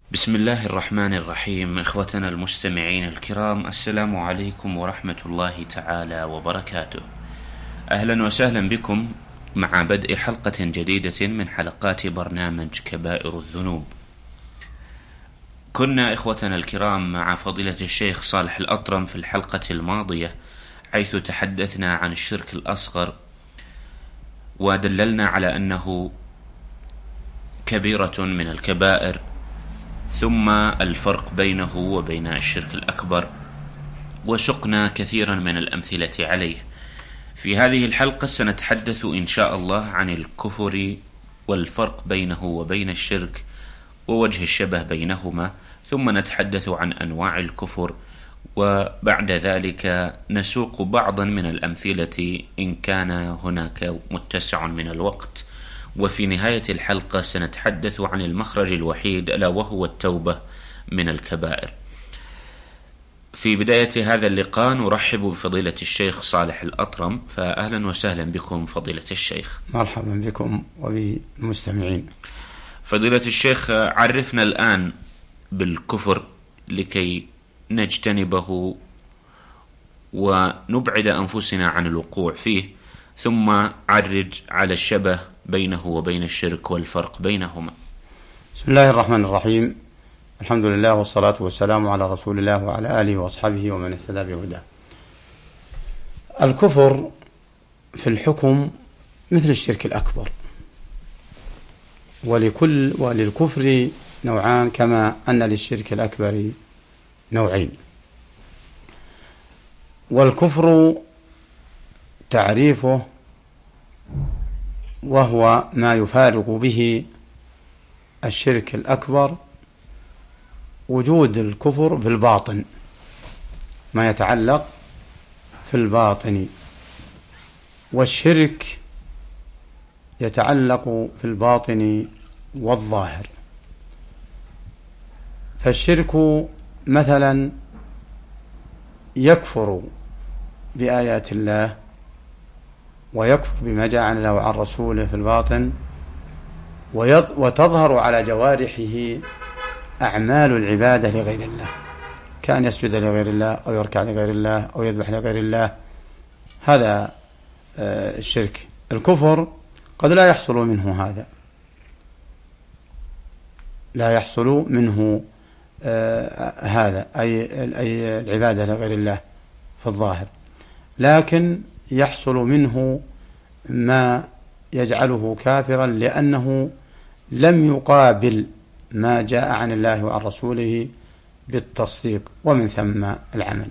بسم الله الرحمن الرحيم. إخوتنا المستمعين الكرام، السلام عليكم ورحمة الله تعالى وبركاته. أهلا وسهلا بكم مع بدء حلقة جديدة من حلقات برنامج كبائر الذنوب. كنا إخوتنا الكرام مع فضيلة الشيخ صالح الأطرم في الحلقة الماضية، حيث تحدثنا عن الشرك الأصغر ودللنا على أنه كبيرة من الكبائر، ثم الفرق بينه وبين الشرك الأكبر، وسقنا كثيرا من الأمثلة عليه. في هذه الحلقة سنتحدث إن شاء الله عن الكفر والفرق بينه وبين الشرك ووجه الشبه بينهما، ثم نتحدث عن أنواع الكفر، وبعد ذلك نسوق بعضا من الأمثلة إن كان هناك متسع من الوقت. وفي نهاية الحلقة سنتحدث عن المخرج الوحيد ألا وهو التوبة من الكبائر. في بداية هذا اللقاء نرحب بفضيلة الشيخ صالح الأطرم، فأهلا وسهلا بكم فضيلة الشيخ. مرحبا بكم وبالمستمعين. فضيلة الشيخ، عرفنا الآن بالكفر لكي نجتنبه ونبعد أنفسنا عن الوقوع فيه، ثم عرج على الشبه بينه وبين الشرك والفرق بينهما. بسم الله الرحمن الرحيم. الحمد لله والصلاة والسلام على رسول الله وعلى آله وأصحابه ومن اهتدى بهداه. الكفر في الحكم مثل الشرك الأكبر، وللكفر نوعان كما أن للشرك الأكبر نوعين. والكفر تعريفه وهو ما يفارق به الشرك الأكبر وجود الكفر في الباطن، ما يتعلق في الباطن، والشرك يتعلق في الباطن والظاهر. فالشرك مثلا يكفر بآيات الله ويكفر بما جاء عن الله وعن رسوله في الباطن، وتظهر على جوارحه أعمال العبادة لغير الله، كأن يسجد لغير الله أو يركع لغير الله أو يذبح لغير الله. هذا الشرك. الكفر قد لا يحصل منه هذا، لا يحصل منه هذا أي العبادة لغير الله في الظاهر، لكن يحصل منه ما يجعله كافرا لأنه لم يقابل ما جاء عن الله وعن رسوله بالتصديق، ومن ثم العمل.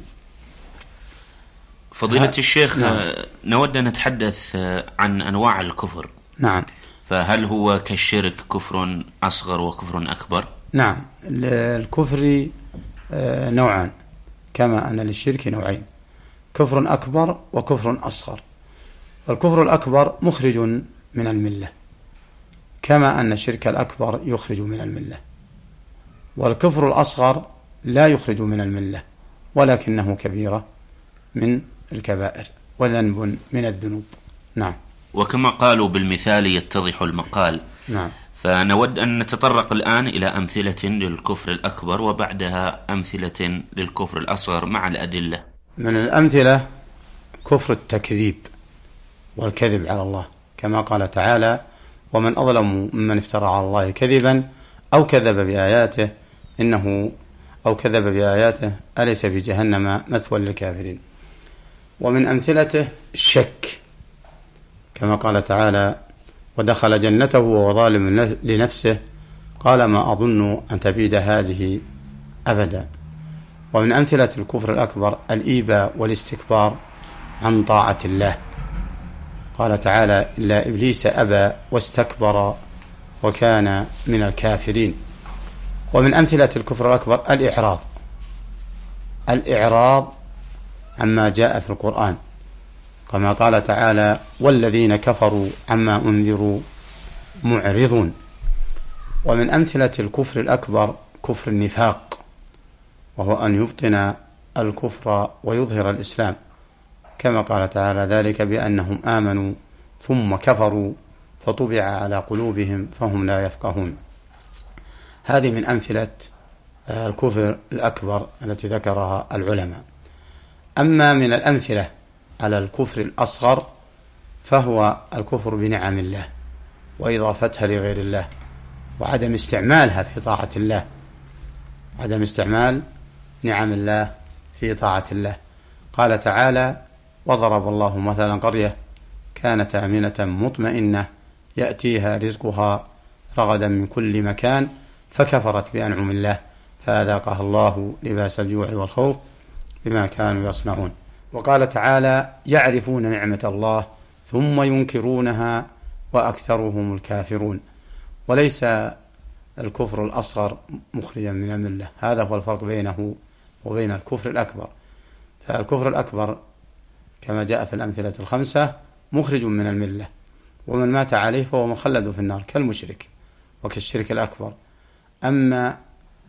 فضيلة الشيخ، نعم. نود أن نتحدث عن أنواع الكفر. نعم. فهل هو كالشرك كفر أصغر وكفر أكبر؟ نعم. الكفر نوعان كما أن للشرك نوعين، كفر أكبر وكفر أصغر. الكفر الأكبر مخرج من الملة كما أن الشرك الأكبر يخرج من الملة، والكفر الأصغر لا يخرج من الملة ولكنه كبيرة من الكبائر وذنب من الذنوب. نعم. وكما قالوا بالمثال يتضح المقال. نعم. فنود أن نتطرق الآن إلى أمثلة للكفر الأكبر وبعدها أمثلة للكفر الأصغر مع الأدلة. من الأمثلة كفر التكذيب والكذب على الله، كما قال تعالى: ومن أظلم ممن افترى على الله كذبا أو كذب بآياته أليس في جهنم مثوى للكافرين. ومن أمثلته الشك، كما قال تعالى: ودخل جنته وهو ظالم لنفسه قال ما أظن أن تبيد هذه أبدا. ومن أمثلة الكفر الأكبر الإيباء والاستكبار عن طاعة الله، قال تعالى: إلا إبليس أبى واستكبر وكان من الكافرين. ومن أمثلة الكفر الأكبر الإعراض عما جاء في القرآن، كما قال تعالى: والذين كفروا عما أنذروا معرضون. ومن أمثلة الكفر الأكبر كفر النفاق، وهو أن يبطن الكفر ويظهر الإسلام، كما قال تعالى: ذلك بأنهم آمنوا ثم كفروا فطبع على قلوبهم فهم لا يفقهون. هذه من أمثلة الكفر الأكبر التي ذكرها العلماء. أما من الأمثلة على الكفر الأصغر فهو الكفر بنعم الله وإضافتها لغير الله وعدم استعمالها في طاعة الله، عدم استعمال نعم الله في طاعة الله. قال تعالى: وضرب الله مثلا قرية كانت آمنة مطمئنة يأتيها رزقها رغدا من كل مكان فكفرت بأنعم الله فأذاقها الله لباس الجوع والخوف بما كانوا يصنعون. وقال تعالى: يعرفون نعمة الله ثم ينكرونها وأكثرهم الكافرون. وليس الكفر الأصغر مخرجا من الملة، هذا هو الفرق بينه وبين الكفر الأكبر. فالكفر الأكبر كما جاء في الأمثلة الخمسة مخرج من الملة، ومن مات عليه فهو مخلد في النار كالمشرك وكالشرك الأكبر. أما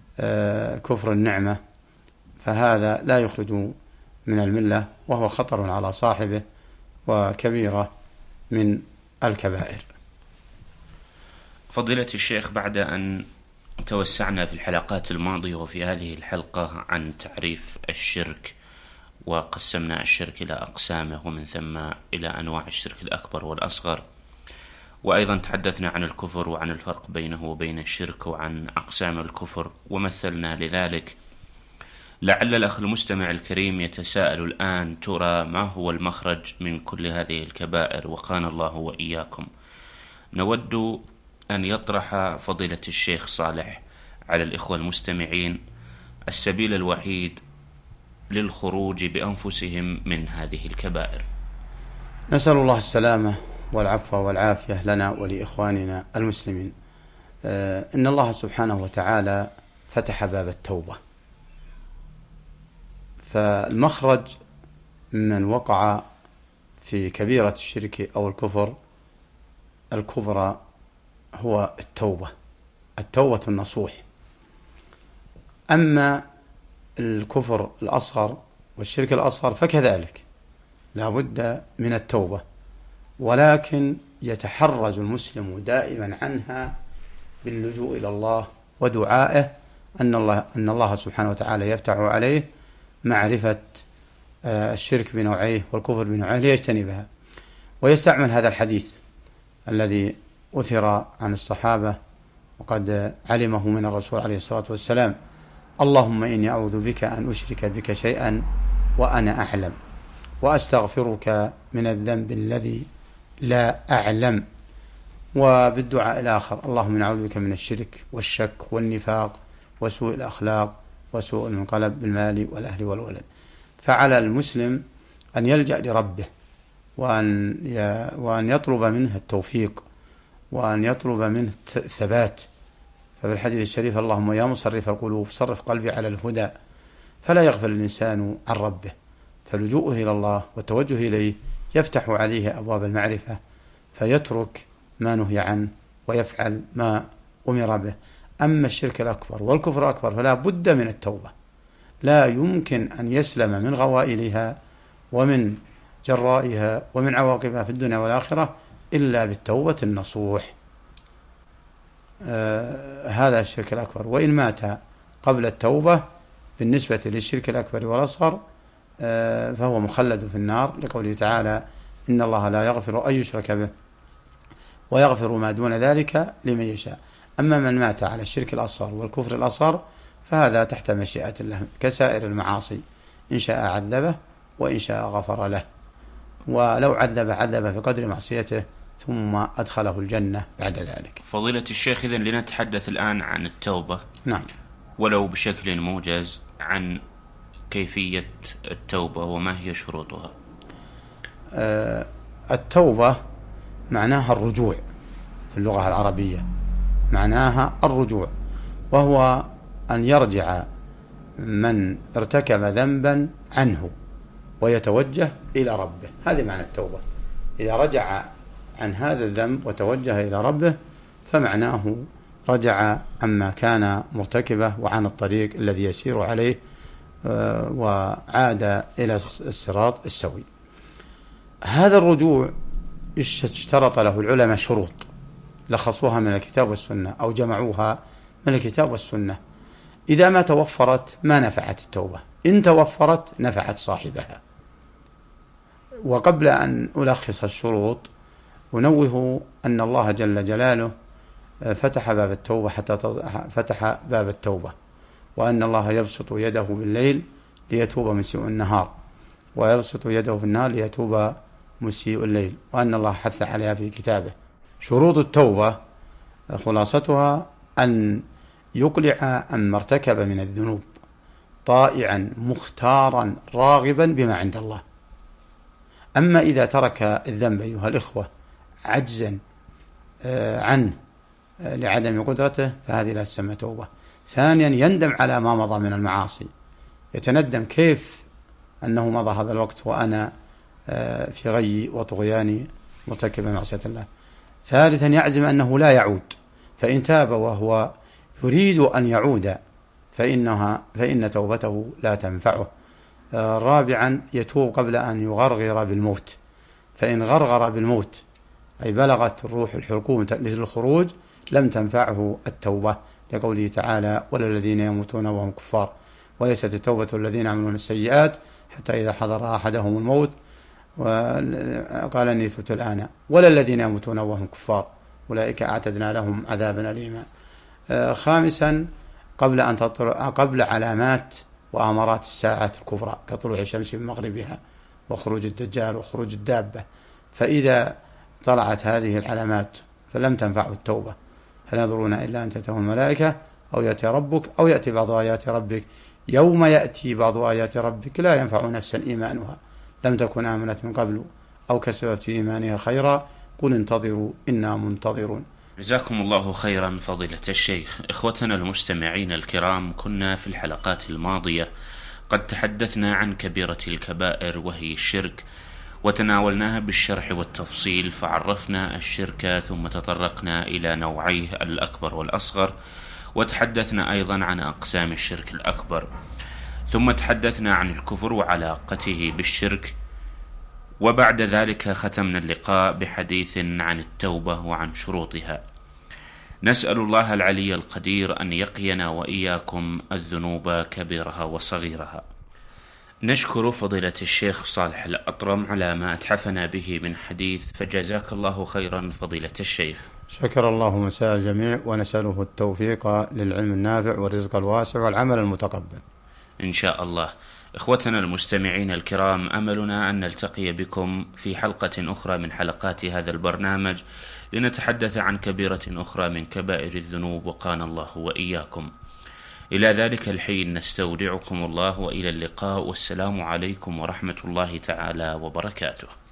كفر النعمة فهذا لا يخرج من الملة وهو خطر على صاحبه وكبيرة من الكبائر. فضيلة الشيخ، بعد أن توسعنا في الحلقات الماضية وفي هذه الحلقة عن تعريف الشرك وقسمنا الشرك إلى أقسامه ومن ثم إلى أنواع الشرك الأكبر والأصغر، وأيضا تحدثنا عن الكفر وعن الفرق بينه وبين الشرك وعن أقسام الكفر ومثلنا لذلك، لعل الأخ المستمع الكريم يتساءل الآن: ترى ما هو المخرج من كل هذه الكبائر وقانا الله وإياكم؟ نود أن يطرح فضيلة الشيخ صالح على الإخوة المستمعين السبيل الوحيد للخروج بأنفسهم من هذه الكبائر. نسأل الله السلامة والعفو والعافية لنا ولإخواننا المسلمين. إن الله سبحانه وتعالى فتح باب التوبة، فالمخرج من وقع في كبيرة الشرك أو الكفر الكبرى هو التوبة النصوح. أما الكفر الأصغر والشرك الأصغر فكذلك لا بد من التوبة، ولكن يتحرز المسلم دائما عنها باللجوء إلى الله ودعائه أن الله سبحانه وتعالى يفتح عليه معرفة الشرك بنوعيه والكفر بنوعيه ليجتنبها، ويستعمل هذا الحديث الذي أثر عن الصحابة وقد علمه من الرسول عليه الصلاة والسلام: اللهم إني أعوذ بك أن أشرك بك شيئا وأنا أعلم وأستغفرك من الذنب الذي لا أعلم. وبالدعاء الآخر: اللهم إني أعوذ بك من الشرك والشك والنفاق وسوء الأخلاق وسوء المنقلب بالمال والأهل والولد. فعلى المسلم أن يلجأ لربه وأن يطلب منه التوفيق وأن يطلب منه الثبات. فبالحديث الشريف: اللهم يا مصرف القلوب صرف قلبي على الهدى. فلا يغفل الإنسان عن ربه، فلجوءه إلى الله والتوجه إليه يفتح عليه أبواب المعرفة، فيترك ما نهي عنه ويفعل ما أمر به. أما الشرك الأكبر والكفر الأكبر فلا بد من التوبة، لا يمكن أن يسلم من غوائلها ومن جرائها ومن عواقبها في الدنيا والآخرة إلا بالتوبة النصوح. هذا الشرك الأكبر، وإن مات قبل التوبة بالنسبة للشرك الأكبر والأصغر فهو مخلد في النار، لقوله تعالى: إن الله لا يغفر أن يشرك به ويغفر ما دون ذلك لمن يشاء. أما من مات على الشرك الأصغر والكفر الأصغر فهذا تحت مشيئة الله كسائر المعاصي، إن شاء عذبه وإن شاء غفر له، ولو عذب في قدر معصيته ثم أدخله الجنة بعد ذلك. فضيلة الشيخ، إذن لنتحدث الآن عن التوبة. نعم. ولو بشكل موجز عن كيفية التوبة وما هي شروطها. التوبة معناها الرجوع في اللغة العربية، معناها الرجوع، وهو أن يرجع من ارتكب ذنبا عنه ويتوجه إلى ربه. هذه معنى التوبة. إذا رجع عن هذا الذنب وتوجه إلى ربه فمعناه رجع عما كان مرتكبه وعن الطريق الذي يسير عليه وعاد إلى الصراط السوي. هذا الرجوع اشترط له العلماء شروط لخصوها من الكتاب والسنة أو جمعوها من الكتاب والسنة. إذا ما توفرت ما نفعت التوبة، إن توفرت نفعت صاحبها. وقبل أن ألخص الشروط أنوه أن الله جل جلاله فتح باب التوبة فتح باب التوبة، وأن الله يبسط يده بالليل ليتوب مسيء النهار، ويبسط يده في النهار ليتوب مسيء الليل، وأن الله حث عليها في كتابه. شروط التوبة خلاصتها أن يقلع عما ارتكب من الذنوب طائعا مختارا راغبا بما عند الله. أما إذا ترك الذنب أيها الإخوة عجزا عنه لعدم قدرته فهذه لا تسمى توبة. ثانيا يندم على ما مضى من المعاصي، يتندم كيف أنه مضى هذا الوقت وأنا في غي وطغياني مرتكب معصية الله. ثالثا يعزم أنه لا يعود، فإن تاب وهو يريد أن يعود فإن توبته لا تنفعه. رابعا يتوب قبل أن يغرغر بالموت، فإن غرغر بالموت أي بلغت الروح الحلقوم للخروج لم تنفعه التوبة، لقوله تعالى ولا الذين يموتون وهم كفار. وليست التوبة الذين يعملون السيئات حتى إذا حضر أحدهم الموت وقال إني تبت الآن، ولا الذين يموتون وهم كفار أولئك أعتدنا لهم عذابا أليما. خامسا قبل علامات وأمارات الساعة الكبرى كطلوع الشمس من مغربها وخروج الدجال وخروج الدابة، فإذا طلعت هذه العلامات فلم تنفعه التوبة. هل ينظرون إلا أن تأتيهم الملائكة أو يأتي ربك أو يأتي بعض آيات ربك يوم يأتي بعض آيات ربك لا ينفع نفسا إيمانها لم تكن آمنت من قبل أو كسبت في إيمانها خيرا قل انتظروا إنا منتظرون. جزاكم الله خيرا فضيلة الشيخ. إخوتنا المستمعين الكرام، كنا في الحلقات الماضية قد تحدثنا عن كبيرة الكبائر وهي الشرك، وتناولناها بالشرح والتفصيل، فعرفنا الشرك ثم تطرقنا إلى نوعيه الأكبر والأصغر، وتحدثنا أيضا عن أقسام الشرك الأكبر، ثم تحدثنا عن الكفر وعلاقته بالشرك، وبعد ذلك ختمنا اللقاء بحديث عن التوبة وعن شروطها. نسأل الله العلي القدير أن يقينا وإياكم الذنوب كبيرها وصغيرها. نشكر فضيلة الشيخ صالح الأطرم على ما أتحفنا به من حديث، فجزاك الله خيرا فضيلة الشيخ. شكر الله مساء الجميع، ونسأله التوفيق للعلم النافع والرزق الواسع والعمل المتقبل إن شاء الله. إخوتنا المستمعين الكرام، أملنا أن نلتقي بكم في حلقة أخرى من حلقات هذا البرنامج لنتحدث عن كبيرة أخرى من كبائر الذنوب، وقانا الله وإياكم. إلى ذلك الحين نستودعكم الله، وإلى اللقاء، والسلام عليكم ورحمة الله تعالى وبركاته.